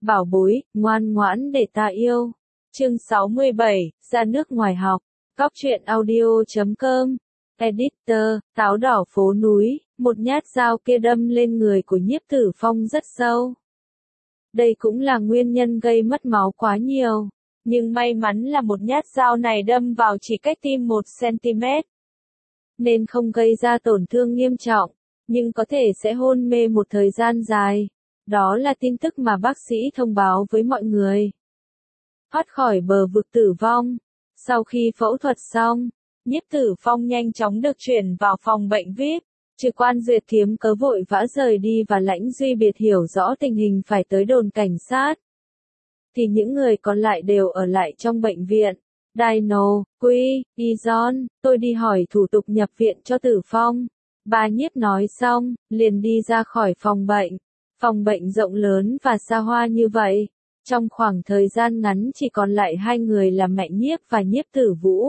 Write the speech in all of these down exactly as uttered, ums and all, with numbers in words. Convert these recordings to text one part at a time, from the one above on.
bảo bối, ngoan ngoãn để ta yêu. Chương sáu mươi bảy, ra nước ngoài học. Cóc truyện audio chấm com. Editor, táo đỏ phố núi, một nhát dao kia đâm lên người của Nhiếp Tử Phong rất sâu. Đây cũng là nguyên nhân gây mất máu quá nhiều. Nhưng may mắn là một nhát dao này đâm vào chỉ cách tim một xăng-ti-mét. Nên không gây ra tổn thương nghiêm trọng, nhưng có thể sẽ hôn mê một thời gian dài. Đó là tin tức mà bác sĩ thông báo với mọi người. Thoát khỏi bờ vực tử vong. Sau khi phẫu thuật xong, Nhiếp Tử Phong nhanh chóng được chuyển vào phòng bệnh vi ai pi. Trừ Quan Duyệt Thiếm cớ vội vã rời đi và Lãnh Duy Biệt hiểu rõ tình hình phải tới đồn cảnh sát. Thì những người còn lại đều ở lại trong bệnh viện. Dino, Quy, Izon, tôi đi hỏi thủ tục nhập viện cho Tử Phong. Bà Nhiếp nói xong, liền đi ra khỏi phòng bệnh. Phòng bệnh rộng lớn và xa hoa như vậy. Trong khoảng thời gian ngắn chỉ còn lại hai người là mẹ Nhiếp và Nhiếp Tử Vũ.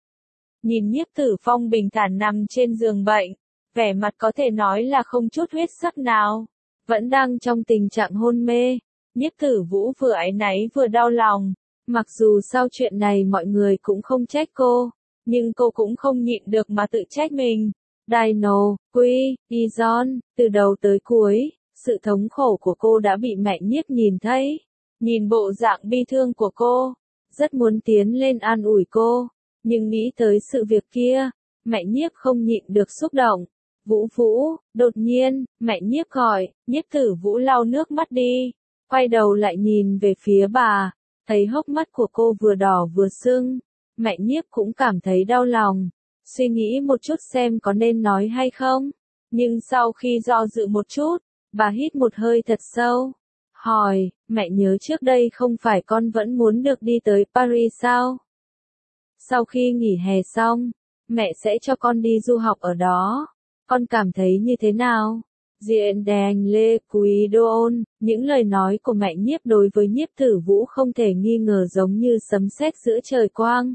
Nhìn Nhiếp Tử Phong bình thản nằm trên giường bệnh, vẻ mặt có thể nói là không chút huyết sắc nào, vẫn đang trong tình trạng hôn mê. Nhiếp Tử Vũ vừa áy náy vừa đau lòng, mặc dù sau chuyện này mọi người cũng không trách cô, nhưng cô cũng không nhịn được mà tự trách mình. Dino, Quy, Izon, từ đầu tới cuối, sự thống khổ của cô đã bị mẹ Nhiếp nhìn thấy. Nhìn bộ dạng bi thương của cô, rất muốn tiến lên an ủi cô, nhưng nghĩ tới sự việc kia, mẹ Nhiếp không nhịn được xúc động. Vũ Vũ, đột nhiên, mẹ Nhiếp gọi, Nhiếp Tử Vũ lau nước mắt đi, quay đầu lại nhìn về phía bà, thấy hốc mắt của cô vừa đỏ vừa sưng, mẹ Nhiếp cũng cảm thấy đau lòng, suy nghĩ một chút xem có nên nói hay không, nhưng sau khi do dự một chút, bà hít một hơi thật sâu. Hỏi, mẹ nhớ trước đây không phải con vẫn muốn được đi tới Paris sao? Sau khi nghỉ hè xong, mẹ sẽ cho con đi du học ở đó. Con cảm thấy như thế nào? Diện đèn lê quý đôn, những lời nói của mẹ Nhiếp đối với Nhiếp Tử Vũ không thể nghi ngờ giống như sấm sét giữa trời quang.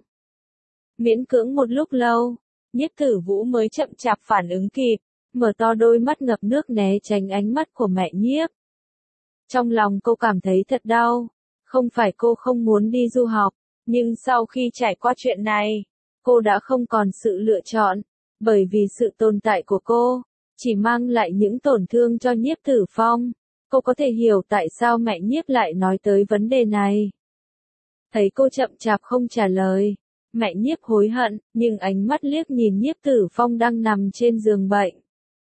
Miễn cưỡng một lúc lâu, Nhiếp Tử Vũ mới chậm chạp phản ứng kịp, mở to đôi mắt ngập nước né tránh ánh mắt của mẹ Nhiếp. Trong lòng cô cảm thấy thật đau, không phải cô không muốn đi du học, nhưng sau khi trải qua chuyện này, cô đã không còn sự lựa chọn, bởi vì sự tồn tại của cô, chỉ mang lại những tổn thương cho Nhiếp Tử Phong. Cô có thể hiểu tại sao mẹ Nhiếp lại nói tới vấn đề này. Thấy cô chậm chạp không trả lời, mẹ Nhiếp hối hận, nhưng ánh mắt liếc nhìn Nhiếp Tử Phong đang nằm trên giường bệnh.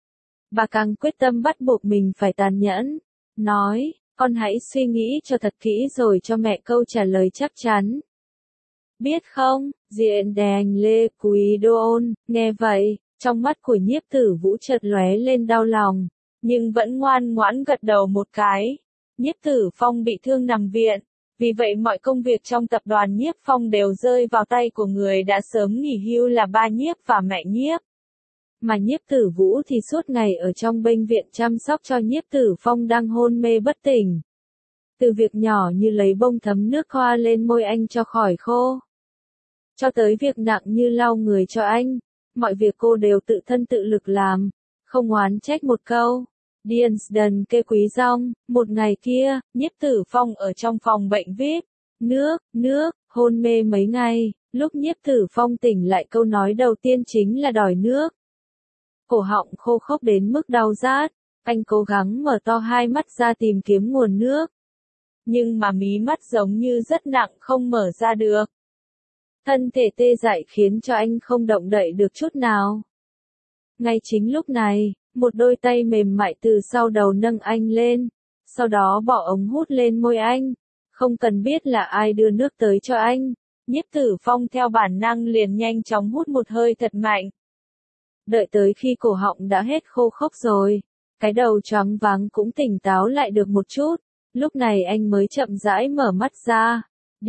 Bà càng quyết tâm bắt buộc mình phải tàn nhẫn. Nói, con hãy suy nghĩ cho thật kỹ rồi cho mẹ câu trả lời chắc chắn. Biết không, diện đèn lê quý đôn, nghe vậy, trong mắt của Nhiếp Tử Vũ chợt lóe lên đau lòng, nhưng vẫn ngoan ngoãn gật đầu một cái. Nhiếp Tử Phong bị thương nằm viện, vì vậy mọi công việc trong tập đoàn Nhiếp Phong đều rơi vào tay của người đã sớm nghỉ hưu là ba Nhiếp và mẹ Nhiếp. Mà Nhiếp Tử Vũ thì suốt ngày ở trong bệnh viện chăm sóc cho Nhiếp Tử Phong đang hôn mê bất tỉnh. Từ việc nhỏ như lấy bông thấm nước thoa lên môi anh cho khỏi khô, cho tới việc nặng như lau người cho anh, mọi việc cô đều tự thân tự lực làm, không oán trách một câu. Điền kê quý rong, một ngày kia, Nhiếp Tử Phong ở trong phòng bệnh vi ai pi, nước, nước, hôn mê mấy ngày, lúc Nhiếp Tử Phong tỉnh lại câu nói đầu tiên chính là đòi nước. Cổ họng khô khốc đến mức đau rát, anh cố gắng mở to hai mắt ra tìm kiếm nguồn nước. Nhưng mà mí mắt giống như rất nặng không mở ra được. Thân thể tê dại khiến cho anh không động đậy được chút nào. Ngay chính lúc này, một đôi tay mềm mại từ sau đầu nâng anh lên, sau đó bỏ ống hút lên môi anh. Không cần biết là ai đưa nước tới cho anh, Nhiếp Tử Phong theo bản năng liền nhanh chóng hút một hơi thật mạnh. Đợi tới khi cổ họng đã hết khô khốc rồi, cái đầu choáng váng cũng tỉnh táo lại được một chút, lúc này anh mới chậm rãi mở mắt ra.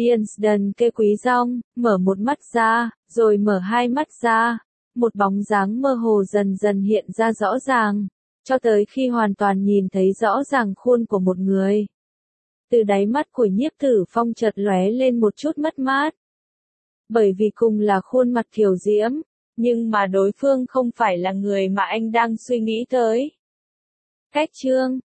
Điền kê quý rong, mở một mắt ra, rồi mở hai mắt ra, một bóng dáng mơ hồ dần dần hiện ra rõ ràng, cho tới khi hoàn toàn nhìn thấy rõ ràng khuôn của một người. Từ đáy mắt của Nhiếp Tử Phong chợt lóe lên một chút mất mát. Bởi vì cùng là khuôn mặt kiều diễm, nhưng mà đối phương không phải là người mà anh đang suy nghĩ tới. Cách chương